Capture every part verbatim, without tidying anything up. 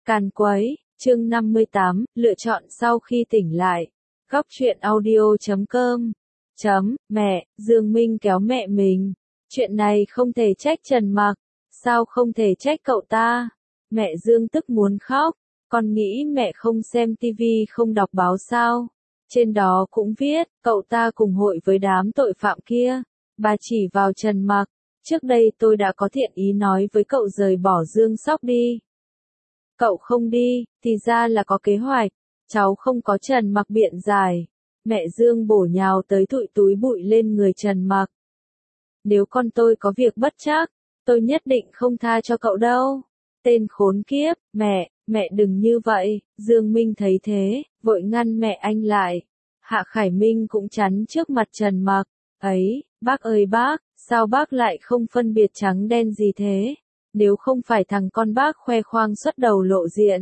Càn quấy, chương năm mươi tám, lựa chọn sau khi tỉnh lại. Góc truyện audio chấm com. Chấm, mẹ, Dương Minh kéo mẹ mình. Chuyện này không thể trách Trần Mặc. Sao không thể trách cậu ta? Mẹ Dương tức muốn khóc. Con nghĩ mẹ không xem tivi không đọc báo sao? Trên đó cũng viết, cậu ta cùng hội với đám tội phạm kia. Bà chỉ vào Trần Mặc. Trước đây tôi đã có thiện ý nói với cậu rời bỏ Dương Sóc đi. Cậu không đi, thì ra là có kế hoạch. Cháu không có. Trần Mặc biện giải. Mẹ Dương bổ nhào tới thụi túi bụi lên người Trần Mặc. Nếu con tôi có việc bất trắc, tôi nhất định không tha cho cậu đâu. Tên khốn kiếp, mẹ, mẹ đừng như vậy. Dương Minh thấy thế, vội ngăn mẹ anh lại. Hạ Khải Minh cũng chắn trước mặt Trần Mặc. Ấy, bác ơi bác, sao bác lại không phân biệt trắng đen gì thế? Nếu không phải thằng con bác khoe khoang xuất đầu lộ diện,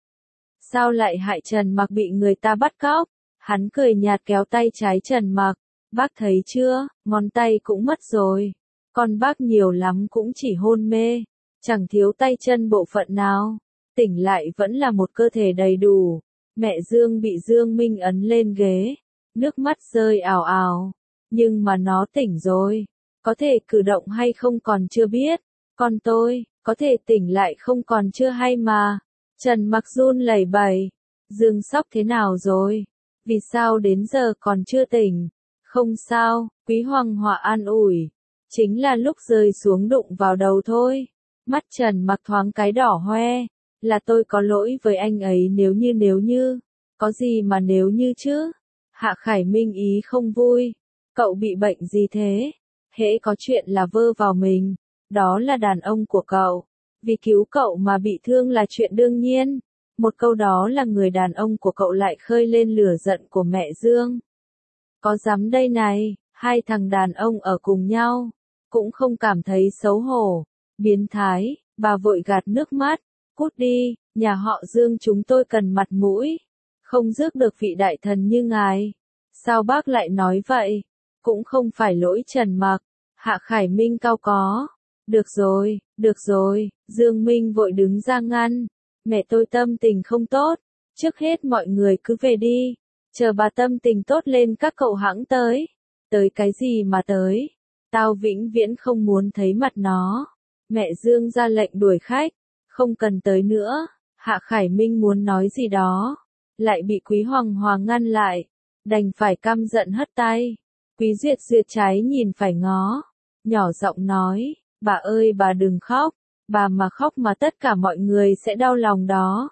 sao lại hại Trần Mặc bị người ta bắt cóc? Hắn cười nhạt kéo tay trái Trần Mặc. Bác thấy chưa, ngón tay cũng mất rồi. Con bác nhiều lắm cũng chỉ hôn mê, chẳng thiếu tay chân bộ phận nào. Tỉnh lại vẫn là một cơ thể đầy đủ. Mẹ Dương bị Dương Minh ấn lên ghế, nước mắt rơi ào ào. Nhưng mà nó tỉnh rồi, có thể cử động hay không còn chưa biết. Con tôi, có thể tỉnh lại không còn chưa hay mà. Trần Mặc run lẩy bẩy. Dương Sóc thế nào rồi? Vì sao đến giờ còn chưa tỉnh? Không sao, Quý Hoàng Họa an ủi. Chính là lúc rơi xuống đụng vào đầu thôi. Mắt Trần Mặc thoáng cái đỏ hoe. Là tôi có lỗi với anh ấy nếu như nếu như. Có gì mà nếu như chứ? Hạ Khải Minh ý không vui. Cậu bị bệnh gì thế? Hễ có chuyện là vơ vào mình. Đó là đàn ông của cậu. Vì cứu cậu mà bị thương là chuyện đương nhiên. Một câu đó là người đàn ông của cậu lại khơi lên lửa giận của mẹ Dương. Có dám đây này, hai thằng đàn ông ở cùng nhau, cũng không cảm thấy xấu hổ. Biến thái, bà vội gạt nước mắt. Cút đi, nhà họ Dương chúng tôi cần mặt mũi. Không rước được vị đại thần như ngài. Sao bác lại nói vậy? Cũng không phải lỗi Trần Mặc. Hạ Khải Minh cau có. Được rồi, được rồi, Dương Minh vội đứng ra ngăn. Mẹ tôi tâm tình không tốt. Trước hết mọi người cứ về đi. Chờ bà tâm tình tốt lên các cậu hãng tới. Tới cái gì mà tới? Tao vĩnh viễn không muốn thấy mặt nó. Mẹ Dương ra lệnh đuổi khách. Không cần tới nữa. Hạ Khải Minh muốn nói gì đó, lại bị Quý Hoàng Hòa ngăn lại. Đành phải căm giận hất tay. Quý Duyệt Duyệt trái nhìn phải ngó. Nhỏ giọng nói. Bà ơi bà đừng khóc, bà mà khóc mà tất cả mọi người sẽ đau lòng đó.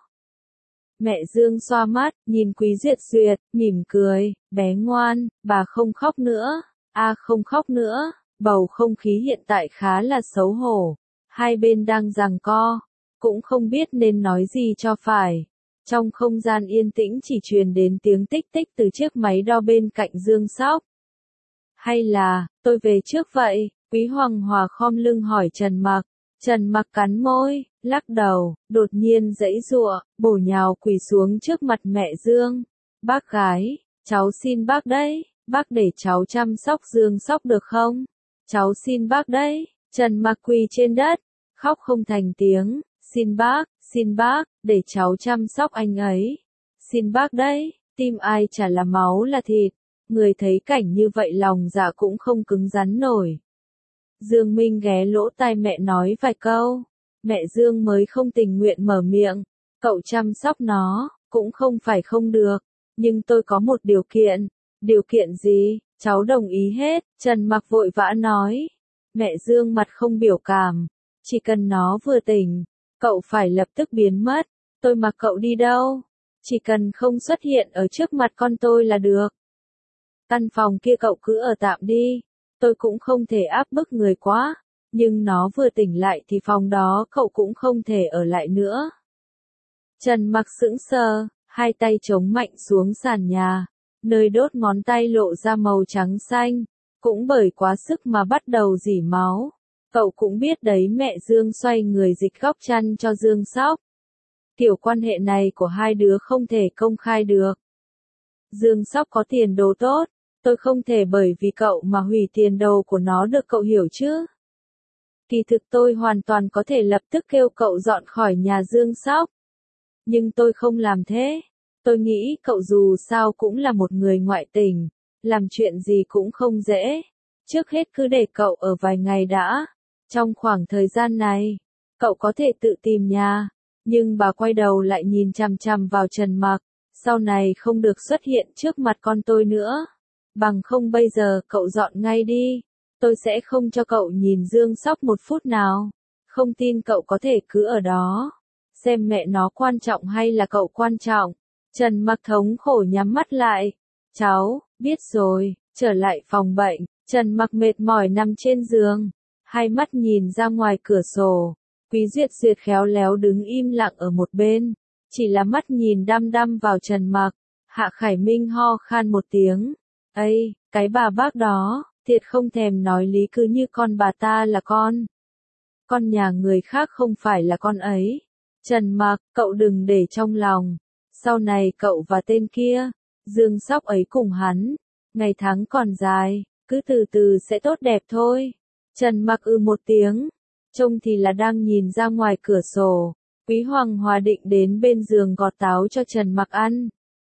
Mẹ Dương xoa mắt, nhìn Quý Duyệt Duyệt, mỉm cười, bé ngoan, bà không khóc nữa, a à, không khóc nữa. Bầu không khí hiện tại khá là xấu hổ, hai bên đang giằng co, cũng không biết nên nói gì cho phải. Trong không gian yên tĩnh chỉ truyền đến tiếng tích tích từ chiếc máy đo bên cạnh Dương Sóc. Hay là, tôi về trước vậy? Quý Hoàng Hòa khom lưng hỏi Trần Mặc. Trần Mặc cắn môi, lắc đầu, đột nhiên giãy giụa, bổ nhào quỳ xuống trước mặt mẹ Dương. Bác gái, cháu xin bác đấy, bác để cháu chăm sóc Dương Sóc được không? Cháu xin bác đấy. Trần Mặc quỳ trên đất, khóc không thành tiếng. Xin bác, xin bác, để cháu chăm sóc anh ấy. Xin bác đấy, tim ai chả là máu là thịt. Người thấy cảnh như vậy lòng dạ cũng không cứng rắn nổi. Dương Minh ghé lỗ tai mẹ nói vài câu. Mẹ Dương mới không tình nguyện mở miệng. Cậu chăm sóc nó, cũng không phải không được. Nhưng tôi có một điều kiện. Điều kiện gì? Cháu đồng ý hết. Trần Mặc vội vã nói. Mẹ Dương mặt không biểu cảm. Chỉ cần nó vừa tỉnh, cậu phải lập tức biến mất. Tôi mặc cậu đi đâu? Chỉ cần không xuất hiện ở trước mặt con tôi là được. Căn phòng kia cậu cứ ở tạm đi. Tôi cũng không thể áp bức người quá, nhưng nó vừa tỉnh lại thì phòng đó cậu cũng không thể ở lại nữa. Trần Mặc sững sờ, hai tay chống mạnh xuống sàn nhà, nơi đốt ngón tay lộ ra màu trắng xanh, cũng bởi quá sức mà bắt đầu rỉ máu. Cậu cũng biết đấy, mẹ Dương xoay người dịch góc chăn cho Dương Sóc. Kiểu quan hệ này của hai đứa không thể công khai được. Dương Sóc có tiền đồ tốt. Tôi không thể bởi vì cậu mà hủy tiền đồ của nó được, cậu hiểu chứ? Kỳ thực tôi hoàn toàn có thể lập tức kêu cậu dọn khỏi nhà Dương Sóc. Nhưng tôi không làm thế. Tôi nghĩ cậu dù sao cũng là một người ngoại tình, làm chuyện gì cũng không dễ. Trước hết cứ để cậu ở vài ngày đã. Trong khoảng thời gian này, cậu có thể tự tìm nhà. Nhưng bà quay đầu lại nhìn chằm chằm vào Trần Mặc. Sau này không được xuất hiện trước mặt con tôi nữa. Bằng không bây giờ cậu dọn ngay đi. Tôi sẽ không cho cậu nhìn Dương Sóc một phút nào. Không tin cậu có thể cứ ở đó. Xem mẹ nó quan trọng hay là cậu quan trọng. Trần Mặc thống khổ nhắm mắt lại. Cháu, biết rồi, trở lại phòng bệnh. Trần Mặc mệt mỏi nằm trên giường. Hai mắt nhìn ra ngoài cửa sổ. Quý Duyệt Duyệt khéo léo đứng im lặng ở một bên. Chỉ là mắt nhìn đăm đăm vào Trần Mặc. Hạ Khải Minh ho khan một tiếng. Ây, cái bà bác đó, thiệt không thèm nói lý cứ như con bà ta là con. Con nhà người khác không phải là con ấy. Trần Mặc, cậu đừng để trong lòng. Sau này cậu và tên kia, Dương Sóc ấy cùng hắn. Ngày tháng còn dài, cứ từ từ sẽ tốt đẹp thôi. Trần Mặc ư một tiếng. Trông thì là đang nhìn ra ngoài cửa sổ. Quý Hoàng Hòa định đến bên giường gọt táo cho Trần Mặc ăn.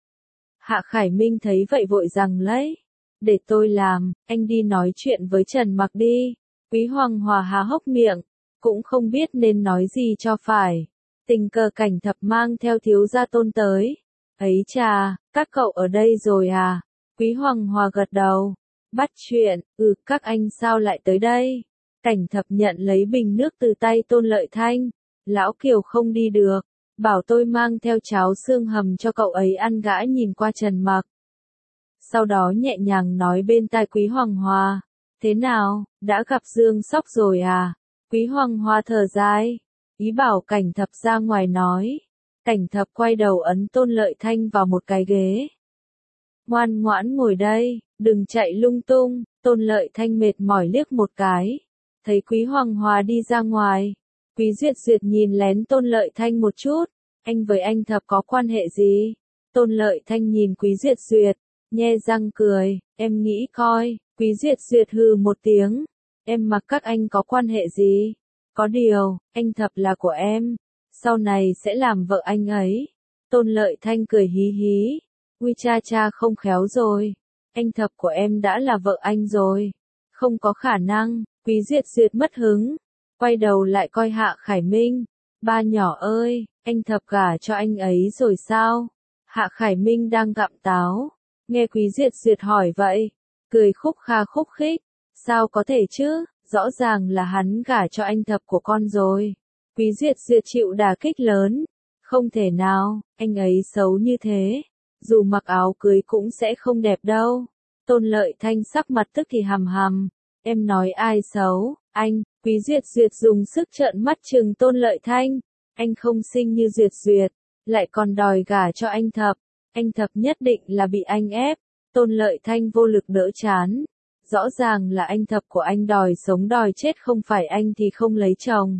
Hạ Khải Minh thấy vậy vội rằng lấy. Để tôi làm, anh đi nói chuyện với Trần Mặc đi. Quý Hoàng Hòa há hốc miệng, cũng không biết nên nói gì cho phải. Tình cờ Cảnh Thập mang theo thiếu gia Tôn tới. Ấy chà, các cậu ở đây rồi à? Quý Hoàng Hòa gật đầu. Bắt chuyện, ừ, các anh sao lại tới đây? Cảnh Thập nhận lấy bình nước từ tay Tôn Lợi Thanh. Lão Kiều không đi được, bảo tôi mang theo cháo xương hầm cho cậu ấy ăn. Gã nhìn qua Trần Mặc. Sau đó nhẹ nhàng nói bên tai Quý Hoàng Hòa. Thế nào, đã gặp Dương Sóc rồi à? Quý Hoàng Hòa thở dài, ý bảo Cảnh Thập ra ngoài nói. Cảnh Thập quay đầu ấn Tôn Lợi Thanh vào một cái ghế. Ngoan ngoãn ngồi đây, đừng chạy lung tung. Tôn Lợi Thanh mệt mỏi liếc một cái. Thấy Quý Hoàng Hòa đi ra ngoài. Quý Duyệt Duyệt nhìn lén Tôn Lợi Thanh một chút. Anh với anh Thập có quan hệ gì? Tôn Lợi Thanh nhìn Quý Duyệt Duyệt, nhe răng cười. Em nghĩ coi. Quý Duyệt Duyệt hừ một tiếng. Em mặc các anh có quan hệ gì? Có điều, anh Thập là của em. Sau này sẽ làm vợ anh ấy. Tôn Lợi Thanh cười hí hí. Ui cha cha không khéo rồi. Anh Thập của em đã là vợ anh rồi. Không có khả năng. Quý Duyệt Duyệt mất hứng. Quay đầu lại coi Hạ Khải Minh. Ba nhỏ ơi, anh Thập gả cho anh ấy rồi sao? Hạ Khải Minh đang gặm táo. Nghe Quý Duyệt Duyệt hỏi vậy. Cười khúc kha khúc khích. Sao có thể chứ? Rõ ràng là hắn gả cho anh Thập của con rồi. Quý Duyệt Duyệt chịu đả kích lớn. Không thể nào, anh ấy xấu như thế. Dù mặc áo cưới cũng sẽ không đẹp đâu. Tôn Lợi Thanh sắc mặt tức thì hầm hầm. Em nói ai xấu? Anh. Quý Duyệt Duyệt dùng sức trợn mắt trừng Tôn Lợi Thanh. Anh không xinh như Duyệt Duyệt, lại còn đòi gả cho anh Thập. Anh Thập nhất định là bị anh ép. Tôn Lợi Thanh vô lực đỡ chán. Rõ ràng là anh Thập của anh đòi sống đòi chết, không phải anh thì không lấy chồng.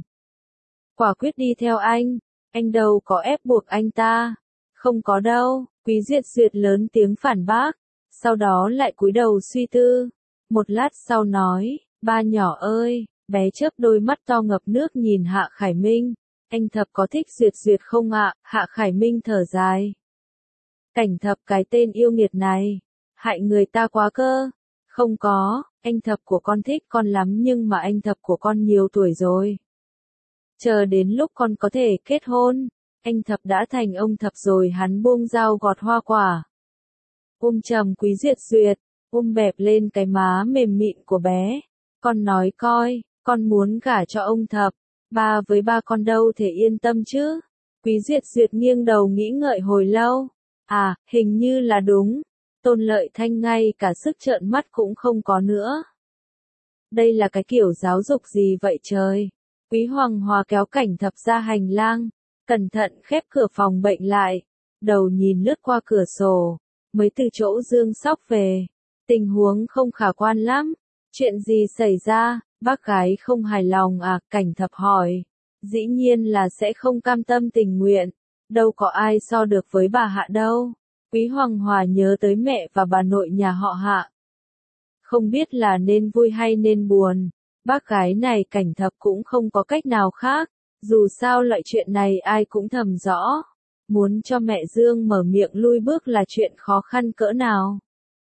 Quả quyết đi theo anh. Anh đâu có ép buộc anh ta. Không có đâu. Quý Duyệt Duyệt lớn tiếng phản bác. Sau đó lại cúi đầu suy tư. Một lát sau nói, ba nhỏ ơi. Bé chớp đôi mắt to ngập nước nhìn Hạ Khải Minh. Anh Thập có thích Duyệt Duyệt không ạ? Hạ Khải Minh thở dài. Cảnh Thập cái tên yêu nghiệt này. Hại người ta quá cơ. Không có, anh Thập của con thích con lắm nhưng mà anh Thập của con nhiều tuổi rồi. Chờ đến lúc con có thể kết hôn. Anh Thập đã thành ông Thập rồi. Hắn buông dao gọt hoa quả. Ôm chầm Quý Duyệt Duyệt. Ôm bẹp lên cái má mềm mịn của bé. Con nói coi. Con muốn gả cho ông Thập. Ba với ba con đâu thể yên tâm chứ. Quý Duyệt Duyệt nghiêng đầu nghĩ ngợi hồi lâu. À, hình như là đúng. Tôn Lợi Thanh ngay cả sức trợn mắt cũng không có nữa. Đây là cái kiểu giáo dục gì vậy trời? Quý Hoàng Hòa kéo Cảnh Thập ra hành lang. Cẩn thận khép cửa phòng bệnh lại. Đầu nhìn lướt qua cửa sổ. Mới từ chỗ Dương Sóc về. Tình huống không khả quan lắm. Chuyện gì xảy ra? Bác gái không hài lòng à? Cảnh Thập hỏi. Dĩ nhiên là sẽ không cam tâm tình nguyện. Đâu có ai so được với bà Hạ đâu. Quý Hoàng Hòa nhớ tới mẹ và bà nội nhà họ Hạ. Không biết là nên vui hay nên buồn. Bác gái này Cảnh Thập cũng không có cách nào khác. Dù sao loại chuyện này ai cũng thầm rõ. Muốn cho mẹ Dương mở miệng lui bước là chuyện khó khăn cỡ nào.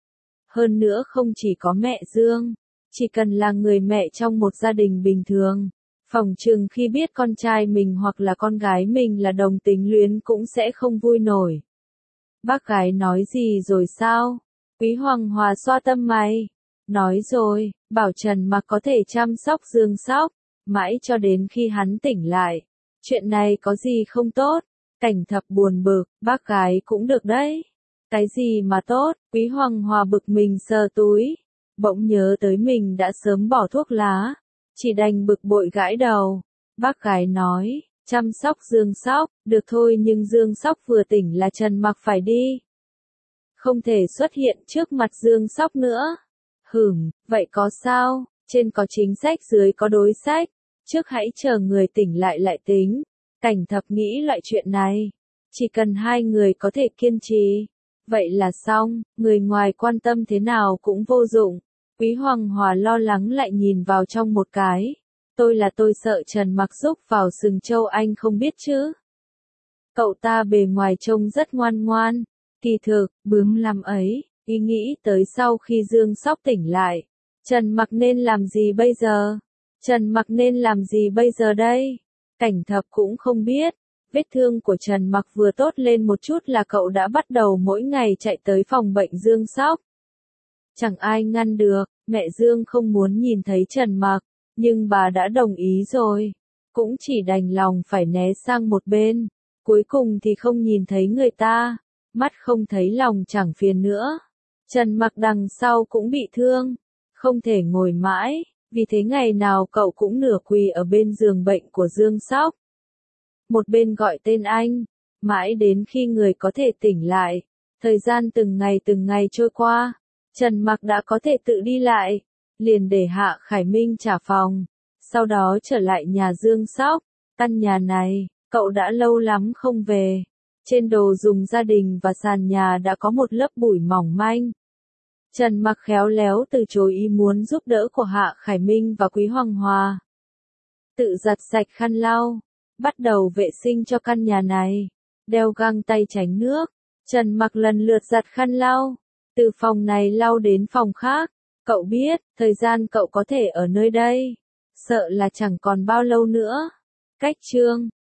Hơn nữa không chỉ có mẹ Dương, chỉ cần là người mẹ trong một gia đình bình thường, phỏng chừng khi biết con trai mình hoặc là con gái mình là đồng tính luyến cũng sẽ không vui nổi. Bác gái nói gì rồi sao? Quý Hoàng Hòa xoa tâm mày. Nói rồi, bảo Trần Mặc có thể chăm sóc Dương Sóc, mãi cho đến khi hắn tỉnh lại. Chuyện này có gì không tốt? Cảnh Thập buồn bực, bác gái cũng được đấy. Cái gì mà tốt? Quý Hoàng Hòa bực mình sờ túi. Bỗng nhớ tới mình đã sớm bỏ thuốc lá. Chỉ đành bực bội gãi đầu. Bác gái nói, chăm sóc Dương Sóc, được thôi nhưng Dương Sóc vừa tỉnh là Trần Mặc phải đi. Không thể xuất hiện trước mặt Dương Sóc nữa. Hửm, vậy có sao? Trên có chính sách dưới có đối sách. Trước hãy chờ người tỉnh lại lại tính. Cảnh Thập nghĩ loại chuyện này. Chỉ cần hai người có thể kiên trì. Vậy là xong, người ngoài quan tâm thế nào cũng vô dụng. Quý Hoàng Hòa lo lắng lại nhìn vào trong một cái. Tôi là tôi sợ Trần Mặc rúc vào sừng trâu anh không biết chứ. Cậu ta bề ngoài trông rất ngoan ngoan. Kỳ thực, bướm làm ấy, ý nghĩ tới sau khi Dương Sóc tỉnh lại. Trần Mặc nên làm gì bây giờ? Trần Mặc nên làm gì bây giờ đây? Cảnh Thập cũng không biết. Vết thương của Trần Mặc vừa tốt lên một chút là cậu đã bắt đầu mỗi ngày chạy tới phòng bệnh Dương Sóc. Chẳng ai ngăn được, mẹ Dương không muốn nhìn thấy Trần Mặc, nhưng bà đã đồng ý rồi. Cũng chỉ đành lòng phải né sang một bên. Cuối cùng thì không nhìn thấy người ta. Mắt không thấy lòng chẳng phiền nữa. Trần Mặc đằng sau cũng bị thương. Không thể ngồi mãi, vì thế ngày nào cậu cũng nửa quỳ ở bên giường bệnh của Dương Sóc. Một bên gọi tên anh, mãi đến khi người có thể tỉnh lại. Thời gian từng ngày từng ngày trôi qua, Trần Mặc đã có thể tự đi lại, liền để Hạ Khải Minh trả phòng, sau đó trở lại nhà Dương Sóc. Căn nhà này, cậu đã lâu lắm không về. Trên đồ dùng gia đình và sàn nhà đã có một lớp bụi mỏng manh. Trần Mặc khéo léo từ chối ý muốn giúp đỡ của Hạ Khải Minh và Quý Hoàng Hòa. Tự giặt sạch khăn lau, bắt đầu vệ sinh cho căn nhà này, đeo găng tay tránh nước. Trần Mặc lần lượt giặt khăn lau, từ phòng này lau đến phòng khác. Cậu biết, thời gian cậu có thể ở nơi đây, sợ là chẳng còn bao lâu nữa. Cách chương